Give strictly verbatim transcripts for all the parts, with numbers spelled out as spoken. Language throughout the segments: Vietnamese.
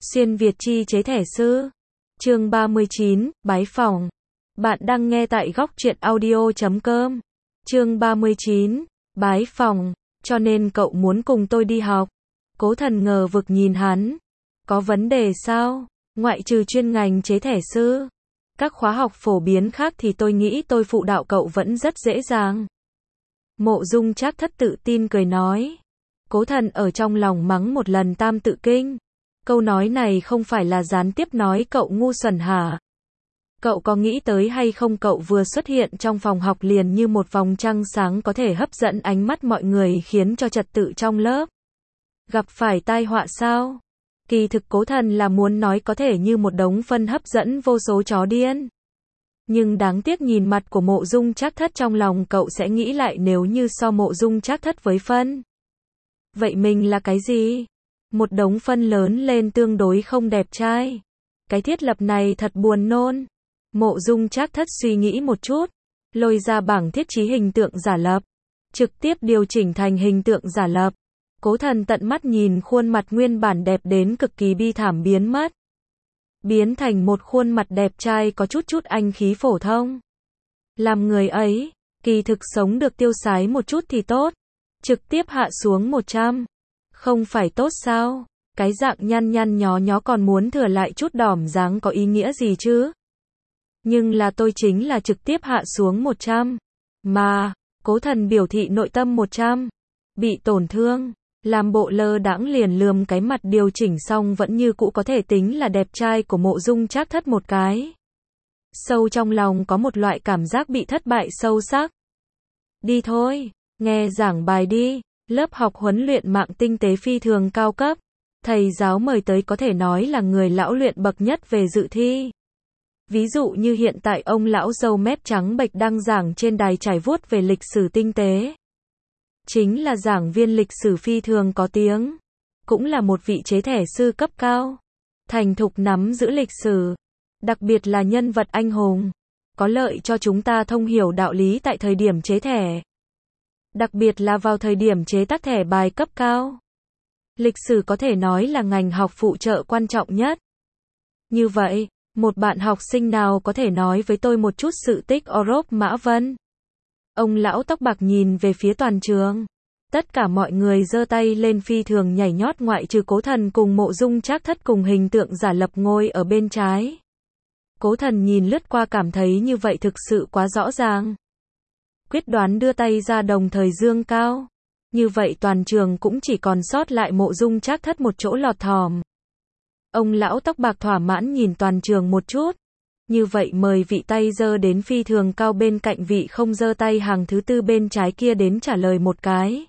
Xuyên Việt chi chế thẻ sư. Chương ba mươi chín, bái phỏng. Bạn đang nghe tại góc truyện audio chấm com. Chương ba mươi chín, bái phỏng, cho nên cậu muốn cùng tôi đi học. Cố Thần ngờ vực nhìn hắn. Có vấn đề sao? Ngoại trừ chuyên ngành chế thẻ sư, các khóa học phổ biến khác thì tôi nghĩ tôi phụ đạo cậu vẫn rất dễ dàng. Mộ Dung Trác Thất tự tin cười nói. Cố Thần ở trong lòng mắng một lần Tam Tự Kinh. Câu nói này không phải là gián tiếp nói cậu ngu xuẩn hả? Cậu có nghĩ tới hay không, cậu vừa xuất hiện trong phòng học liền như một vòng trăng sáng có thể hấp dẫn ánh mắt mọi người, khiến cho trật tự trong lớp gặp phải tai họa sao? Kỳ thực Cố Thần là muốn nói có thể như một đống phân hấp dẫn vô số chó điên. Nhưng đáng tiếc nhìn mặt của Mộ Dung Trác Thất, trong lòng cậu sẽ nghĩ lại nếu như so Mộ Dung Trác Thất với phân. Vậy mình là cái gì? Một đống phân lớn lên tương đối không đẹp trai. Cái thiết lập này thật buồn nôn. Mộ Dung Trác Thất suy nghĩ một chút, lôi ra bảng thiết trí hình tượng giả lập, trực tiếp điều chỉnh thành hình tượng giả lập. Cố Thần tận mắt nhìn khuôn mặt nguyên bản đẹp đến cực kỳ bi thảm biến mất, biến thành một khuôn mặt đẹp trai có chút chút anh khí phổ thông. Làm người ấy, kỳ thực sống được tiêu sái một chút thì tốt, trực tiếp hạ xuống một trăm. Không phải tốt sao? Cái dạng nhăn nhăn nhó nhó còn muốn thừa lại chút đỏm dáng có ý nghĩa gì chứ? Nhưng là tôi chính là trực tiếp hạ xuống một trăm. Mà, Cố Thần biểu thị nội tâm một trăm. Bị tổn thương, làm bộ lơ đãng liền lườm cái mặt điều chỉnh xong vẫn như cũ có thể tính là đẹp trai của Mộ Dung Trác Thất một cái. Sâu trong lòng có một loại cảm giác bị thất bại sâu sắc. Đi thôi, nghe giảng bài đi. Lớp học huấn luyện mạng tinh tế phi thường cao cấp. Thầy giáo mời tới có thể nói là người lão luyện bậc nhất về dự thi. Ví dụ như hiện tại ông lão râu mép trắng bệch đang giảng trên đài trải vuốt về lịch sử tinh tế. Chính là giảng viên lịch sử phi thường có tiếng. Cũng là một vị chế thẻ sư cấp cao. Thành thục nắm giữ lịch sử. Đặc biệt là nhân vật anh hùng. Có lợi cho chúng ta thông hiểu đạo lý tại thời điểm chế thẻ. Đặc biệt là vào thời điểm chế tác thẻ bài cấp cao. Lịch sử có thể nói là ngành học phụ trợ quan trọng nhất. Như vậy, một bạn học sinh nào có thể nói với tôi một chút sự tích Europe Mã Vân? Ông lão tóc bạc nhìn về phía toàn trường. Tất cả mọi người giơ tay lên phi thường nhảy nhót ngoại trừ Cố Thần cùng Mộ Dung Trác Thất cùng hình tượng giả lập ngồi ở bên trái. Cố Thần nhìn lướt qua cảm thấy như vậy thực sự quá rõ ràng. Quyết đoán đưa tay ra đồng thời dương cao. Như vậy toàn trường cũng chỉ còn sót lại Mộ Dung Trác Thất một chỗ lọt thỏm. Ông lão tóc bạc thỏa mãn nhìn toàn trường một chút. Như vậy mời vị tay giơ đến phi thường cao bên cạnh vị không giơ tay hàng thứ tư bên trái kia đến trả lời một cái.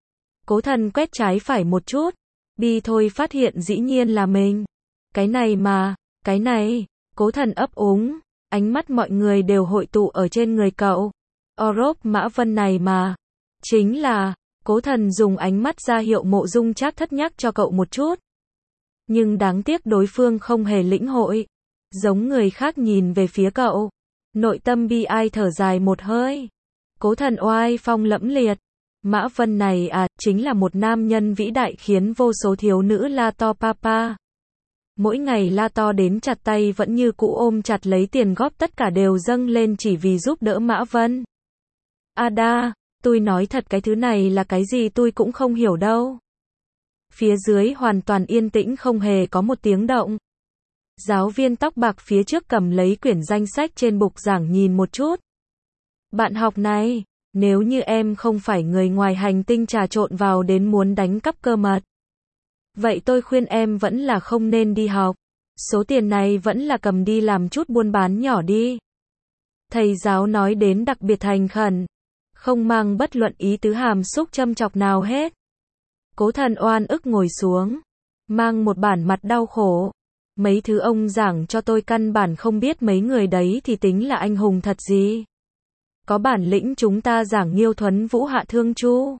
Cố Thần quét trái phải một chút. Bi thôi phát hiện dĩ nhiên là mình. Cái này mà, cái này, Cố Thần ấp úng. Ánh mắt mọi người đều hội tụ ở trên người cậu. Europe Mã Vân này mà. Chính là, Cố Thần dùng ánh mắt ra hiệu Mộ Dung Trác Thất nhắc cho cậu một chút. Nhưng đáng tiếc đối phương không hề lĩnh hội. Giống người khác nhìn về phía cậu. Nội tâm bi ai thở dài một hơi. Cố Thần oai phong lẫm liệt. Mã Vân này à, chính là một nam nhân vĩ đại khiến vô số thiếu nữ la to papa. Mỗi ngày la to đến chặt tay vẫn như cũ ôm chặt lấy tiền góp tất cả đều dâng lên chỉ vì giúp đỡ Mã Vân. Ada, tôi nói thật cái thứ này là cái gì tôi cũng không hiểu đâu. Phía dưới hoàn toàn yên tĩnh không hề có một tiếng động. Giáo viên tóc bạc phía trước cầm lấy quyển danh sách trên bục giảng nhìn một chút. Bạn học này, nếu như em không phải người ngoài hành tinh trà trộn vào đến muốn đánh cắp cơ mật, vậy tôi khuyên em vẫn là không nên đi học. Số tiền này vẫn là cầm đi làm chút buôn bán nhỏ đi. Thầy giáo nói đến đặc biệt thành khẩn. Không mang bất luận ý tứ hàm xúc châm chọc nào hết. Cố Thần oan ức ngồi xuống. Mang một bản mặt đau khổ. Mấy thứ ông giảng cho tôi căn bản không biết mấy người đấy thì tính là anh hùng thật gì. Có bản lĩnh chúng ta giảng Nghiêu Thuấn Vũ Hạ Thương Chu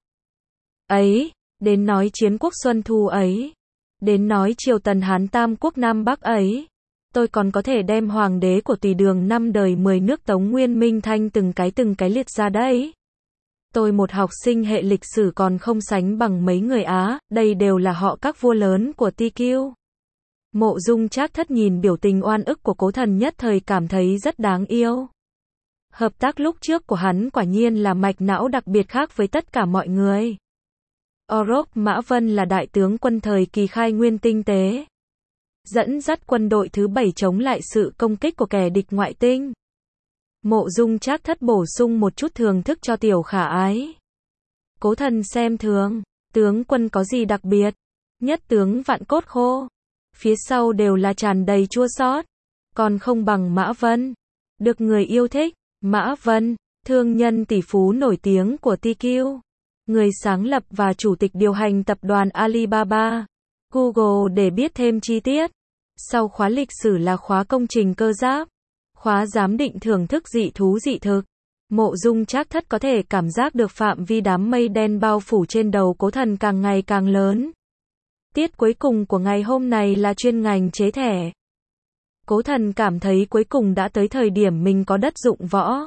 ấy, đến nói chiến quốc Xuân Thu ấy, đến nói triều Tần Hán Tam Quốc Nam Bắc ấy. Tôi còn có thể đem hoàng đế của tùy đường năm đời mười nước Tống Nguyên Minh Thanh từng cái từng cái liệt ra đấy. Tôi một học sinh hệ lịch sử còn không sánh bằng mấy người Á, đây đều là họ các vua lớn của Ti Kiu. Mộ Dung Trác Thất nhìn biểu tình oan ức của Cố Thần nhất thời cảm thấy rất đáng yêu. Hợp tác lúc trước của hắn quả nhiên là mạch não đặc biệt khác với tất cả mọi người. Orok Mã Vân là đại tướng quân thời kỳ khai nguyên tinh tế, dẫn dắt quân đội thứ bảy chống lại sự công kích của kẻ địch ngoại tinh. Mộ Dung Trác Thất bổ sung một chút thưởng thức cho tiểu khả ái. Cố Thần xem thường, tướng quân có gì đặc biệt? Nhất tướng vạn cốt khô, phía sau đều là tràn đầy chua xót, còn không bằng Mã Vân, được người yêu thích. Mã Vân, thương nhân tỷ phú nổi tiếng của tê quy, người sáng lập và chủ tịch điều hành tập đoàn Alibaba, Google. Để biết thêm chi tiết, sau khóa lịch sử là khóa công trình cơ giáp, khóa giám định thưởng thức dị thú dị thực. Mộ Dung Trác Thất có thể cảm giác được phạm vi đám mây đen bao phủ trên đầu Cố Thần càng ngày càng lớn. Tiết cuối cùng của ngày hôm này là chuyên ngành chế thẻ. Cố Thần cảm thấy cuối cùng đã tới thời điểm mình có đất dụng võ.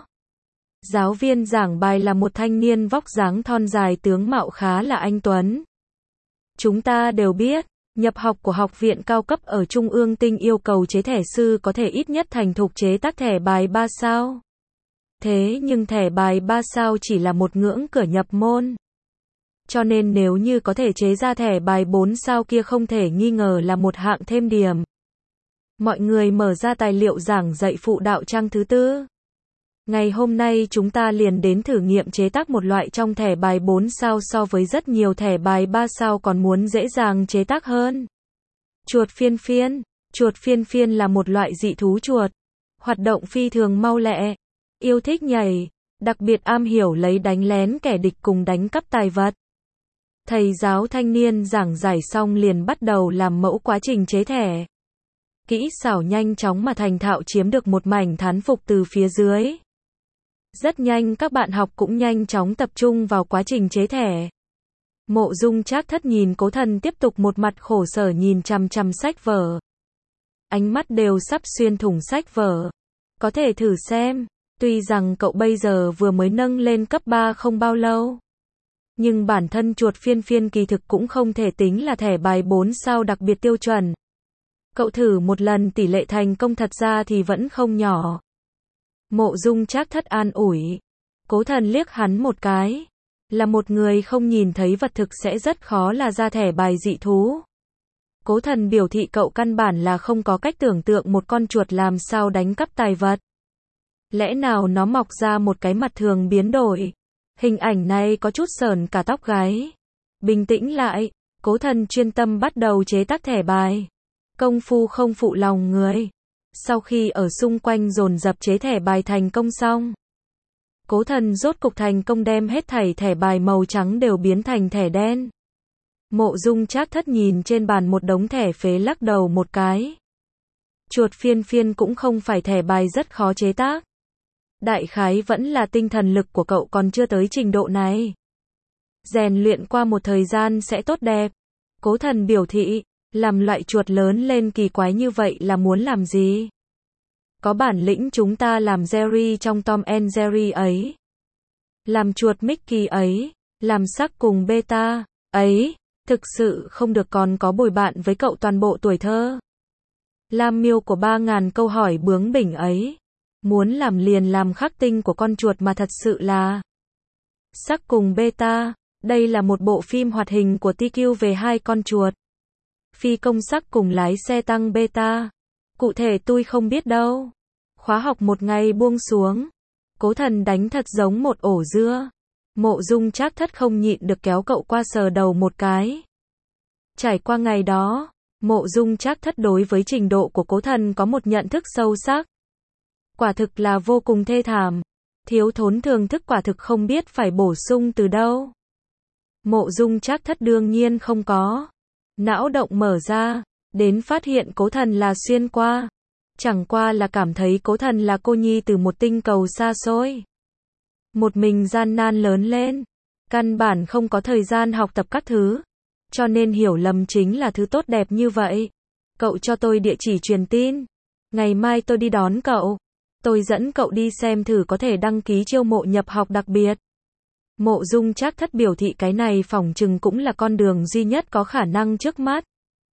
Giáo viên giảng bài là một thanh niên vóc dáng thon dài, tướng mạo khá là anh tuấn. Chúng ta đều biết, nhập học của học viện cao cấp ở Trung ương Tinh yêu cầu chế thẻ sư có thể ít nhất thành thục chế tác thẻ bài ba sao. Thế nhưng thẻ bài ba sao chỉ là một ngưỡng cửa nhập môn. Cho nên nếu như có thể chế ra thẻ bài bốn sao kia không thể nghi ngờ là một hạng thêm điểm. Mọi người mở ra tài liệu giảng dạy phụ đạo trang thứ tư. Ngày hôm nay chúng ta liền đến thử nghiệm chế tác một loại trong thẻ bài bốn sao so với rất nhiều thẻ bài ba sao còn muốn dễ dàng chế tác hơn. Chuột phiên phiên. Chuột phiên phiên là một loại dị thú chuột. Hoạt động phi thường mau lẹ. Yêu thích nhảy. Đặc biệt am hiểu lấy đánh lén kẻ địch cùng đánh cắp tài vật. Thầy giáo thanh niên giảng giải xong liền bắt đầu làm mẫu quá trình chế thẻ. Kỹ xảo nhanh chóng mà thành thạo chiếm được một mảnh thán phục từ phía dưới. Rất nhanh các bạn học cũng nhanh chóng tập trung vào quá trình chế thẻ. Mộ Dung Trác Thất nhìn Cố Thần tiếp tục một mặt khổ sở nhìn chằm chằm sách vở. Ánh mắt đều sắp xuyên thủng sách vở. Có thể thử xem, tuy rằng cậu bây giờ vừa mới nâng lên cấp ba không bao lâu. Nhưng bản thân chuột phiên phiên kỳ thực cũng không thể tính là thẻ bài bốn sao đặc biệt tiêu chuẩn. Cậu thử một lần tỷ lệ thành công thật ra thì vẫn không nhỏ. Mộ Dung Trác Thất an ủi. Cố Thần liếc hắn một cái. Là một người không nhìn thấy vật thực sẽ rất khó là ra thẻ bài dị thú. Cố Thần biểu thị cậu căn bản là không có cách tưởng tượng một con chuột làm sao đánh cắp tài vật. Lẽ nào nó mọc ra một cái mặt thường biến đổi. Hình ảnh này có chút sởn cả tóc gáy. Bình tĩnh lại, Cố Thần chuyên tâm bắt đầu chế tác thẻ bài. Công phu không phụ lòng người. Sau khi ở xung quanh dồn dập chế thẻ bài thành công xong, Cố Thần rốt cục thành công đem hết thảy thẻ bài màu trắng đều biến thành thẻ đen. Mộ Dung Trác Thất nhìn trên bàn một đống thẻ phế lắc đầu một cái. Chuột phiên phiên cũng không phải thẻ bài rất khó chế tác. Đại khái vẫn là tinh thần lực của cậu còn chưa tới trình độ này. Rèn luyện qua một thời gian sẽ tốt đẹp. Cố Thần biểu thị. Làm loại chuột lớn lên kỳ quái như vậy là muốn làm gì? Có bản lĩnh chúng ta làm Jerry trong Tom and Jerry ấy. Làm chuột Mickey ấy. Làm sắc cùng beta ấy. Thực sự không được còn có bồi bạn với cậu toàn bộ tuổi thơ. Làm miêu của ba ngàn câu hỏi bướng bỉnh ấy. Muốn làm liền làm khắc tinh của con chuột mà thật sự là. Sắc cùng beta. Đây là một bộ phim hoạt hình của tê quy về hai con chuột. Phi công sắc cùng lái xe tăng beta. Cụ thể tôi không biết đâu. Khóa học một ngày buông xuống. Cố Thần đánh thật giống một ổ dưa. Mộ Dung Trác Thất không nhịn được kéo cậu qua sờ đầu một cái. Trải qua ngày đó, Mộ Dung Trác Thất đối với trình độ của Cố Thần có một nhận thức sâu sắc. Quả thực là vô cùng thê thảm. Thiếu thốn thường thức quả thực không biết phải bổ sung từ đâu. Mộ Dung Trác Thất đương nhiên không có. Não động mở ra, đến phát hiện Cố Thần là xuyên qua. Chẳng qua là cảm thấy Cố Thần là cô nhi từ một tinh cầu xa xôi. Một mình gian nan lớn lên. Căn bản không có thời gian học tập các thứ. Cho nên hiểu lầm chính là thứ tốt đẹp như vậy. Cậu cho tôi địa chỉ truyền tin. Ngày mai tôi đi đón cậu. Tôi dẫn cậu đi xem thử có thể đăng ký chiêu mộ nhập học đặc biệt. Mộ Dung Trác Thất biểu thị cái này phỏng chừng cũng là con đường duy nhất có khả năng trước mắt.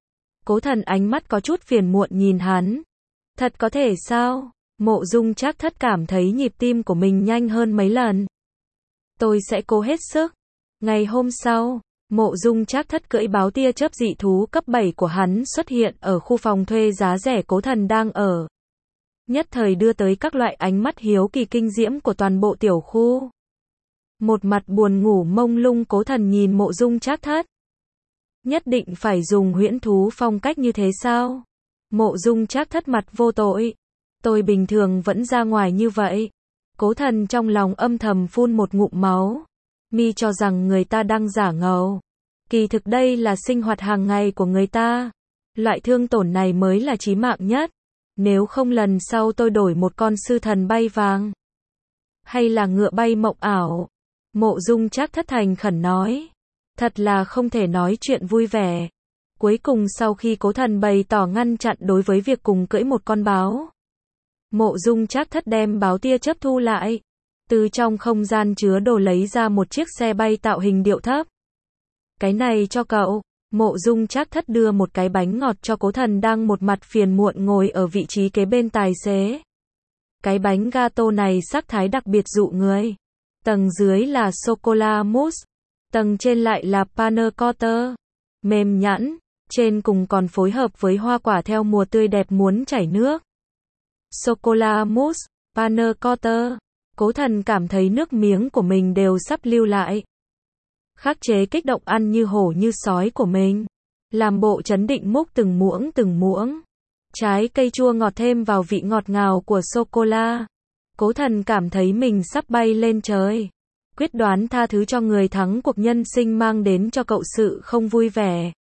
Cố Thần ánh mắt có chút phiền muộn nhìn hắn. Thật có thể sao? Mộ Dung Trác Thất cảm thấy nhịp tim của mình nhanh hơn mấy lần. Tôi sẽ cố hết sức. Ngày hôm sau, Mộ Dung Trác Thất cưỡi báo tia chớp dị thú cấp bảy của hắn xuất hiện ở khu phòng thuê giá rẻ Cố Thần đang ở. Nhất thời đưa tới các loại ánh mắt hiếu kỳ kinh diễm của toàn bộ tiểu khu. Một mặt buồn ngủ mông lung Cố Thần nhìn Mộ Dung Trác Thất. Nhất định phải dùng huyễn thú phong cách như thế sao? Mộ Dung Trác Thất mặt vô tội. Tôi bình thường vẫn ra ngoài như vậy. Cố Thần trong lòng âm thầm phun một ngụm máu. Mi cho rằng người ta đang giả ngầu. Kỳ thực đây là sinh hoạt hàng ngày của người ta. Loại thương tổn này mới là chí mạng nhất. Nếu không lần sau tôi đổi một con sư thần bay vàng. Hay là ngựa bay mộng ảo. Mộ Dung Trác Thất thành khẩn nói. Thật là không thể nói chuyện vui vẻ. Cuối cùng sau khi Cố Thần bày tỏ ngăn chặn đối với việc cùng cưỡi một con báo. Mộ Dung Trác Thất đem báo tia chớp thu lại. Từ trong không gian chứa đồ lấy ra một chiếc xe bay tạo hình điệu thấp. Cái này cho cậu. Mộ Dung Trác Thất đưa một cái bánh ngọt cho Cố Thần đang một mặt phiền muộn ngồi ở vị trí kế bên tài xế. Cái bánh gato này sắc thái đặc biệt dụ người. Tầng dưới là sô-cô-la mousse. Tầng trên lại là panna cotta. Mềm nhẵn. Trên cùng còn phối hợp với hoa quả theo mùa tươi đẹp muốn chảy nước. Sô-cô-la mousse, panna cotta. Cố Thần cảm thấy nước miếng của mình đều sắp lưu lại. Khắc chế kích động ăn như hổ như sói của mình. Làm bộ trấn định múc từng muỗng từng muỗng. Trái cây chua ngọt thêm vào vị ngọt ngào của sô-cô-la. Cố Thần cảm thấy mình sắp bay lên trời. Quyết đoán tha thứ cho người thắng cuộc nhân sinh mang đến cho cậu sự không vui vẻ.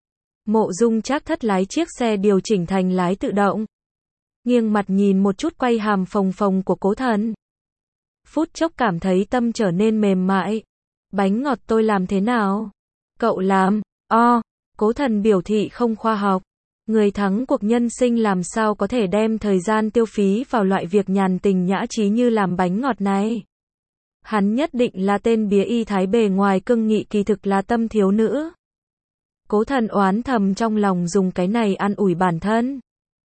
Mộ Dung Trác Thất lái chiếc xe điều chỉnh thành lái tự động. Nghiêng mặt nhìn một chút quay hàm phồng phồng của Cố Thần. Phút chốc cảm thấy tâm trở nên mềm mại. Bánh ngọt tôi làm thế nào? Cậu làm. O. Cố Thần biểu thị không khoa học. Người thắng cuộc nhân sinh làm sao có thể đem thời gian tiêu phí vào loại việc nhàn tình nhã trí như làm bánh ngọt này. Hắn nhất định là tên bía y thái bề ngoài cưng nghị kỳ thực là tâm thiếu nữ. Cố Thần oán thầm trong lòng dùng cái này an ủi bản thân.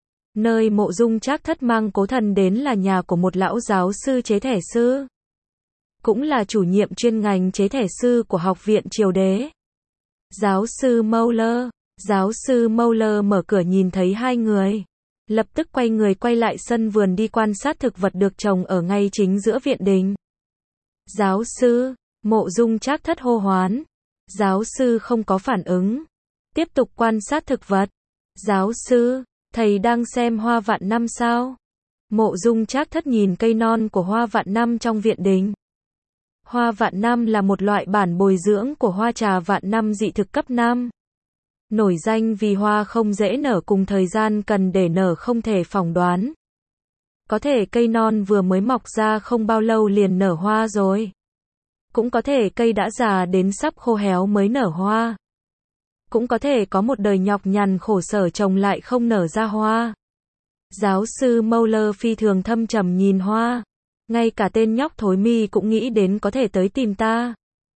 Nơi Mộ Dung Trác Thất mang Cố Thần đến là nhà của một lão giáo sư chế thẻ sư. Cũng là chủ nhiệm chuyên ngành chế thẻ sư của học viện triều đế. Giáo sư Mauler. Giáo sư Mauler mở cửa nhìn thấy hai người. Lập tức quay người quay lại sân vườn đi quan sát thực vật được trồng ở ngay chính giữa viện đình. Giáo sư. Mộ Dung Trác Thất hô hoán. Giáo sư không có phản ứng. Tiếp tục quan sát thực vật. Giáo sư. Thầy đang xem hoa vạn năm sao? Mộ Dung Trác Thất nhìn cây non của hoa vạn năm trong viện đình. Hoa vạn năm là một loại bản bồi dưỡng của hoa trà vạn năm dị thực cấp năm. Nổi danh vì hoa không dễ nở cùng thời gian cần để nở không thể phỏng đoán. Có thể cây non vừa mới mọc ra không bao lâu liền nở hoa rồi. Cũng có thể cây đã già đến sắp khô héo mới nở hoa. Cũng có thể có một đời nhọc nhằn khổ sở trồng lại không nở ra hoa. Giáo sư Mauler phi thường thâm trầm nhìn hoa. Ngay cả tên nhóc thối mi cũng nghĩ đến có thể tới tìm ta.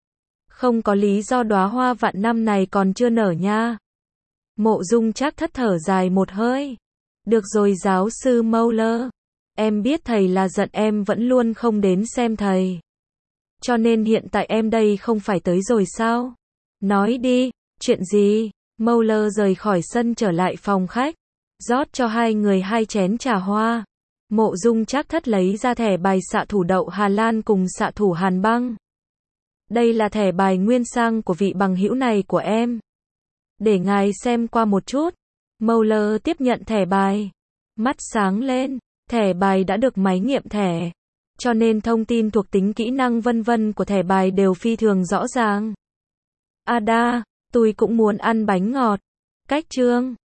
Không có lý do đóa hoa vạn năm này còn chưa nở nha. Mộ Dung Trác Thất thở dài một hơi. Được rồi giáo sư Mauler. Em biết thầy là giận em vẫn luôn không đến xem thầy. Cho nên hiện tại em đây không phải tới rồi sao? Nói đi, chuyện gì? Mauler rời khỏi sân trở lại phòng khách. Rót cho hai người hai chén trà hoa. Mộ Dung Trác Thất lấy ra thẻ bài xạ thủ đậu Hà Lan cùng xạ thủ Hàn băng. Đây là thẻ bài nguyên sang của vị bằng hữu này của em. Để ngài xem qua một chút. Mauler tiếp nhận thẻ bài. Mắt sáng lên. Thẻ bài đã được máy nghiệm thẻ. Cho nên thông tin thuộc tính kỹ năng vân vân của thẻ bài đều phi thường rõ ràng. Ada, tôi cũng muốn ăn bánh ngọt. Cách chương.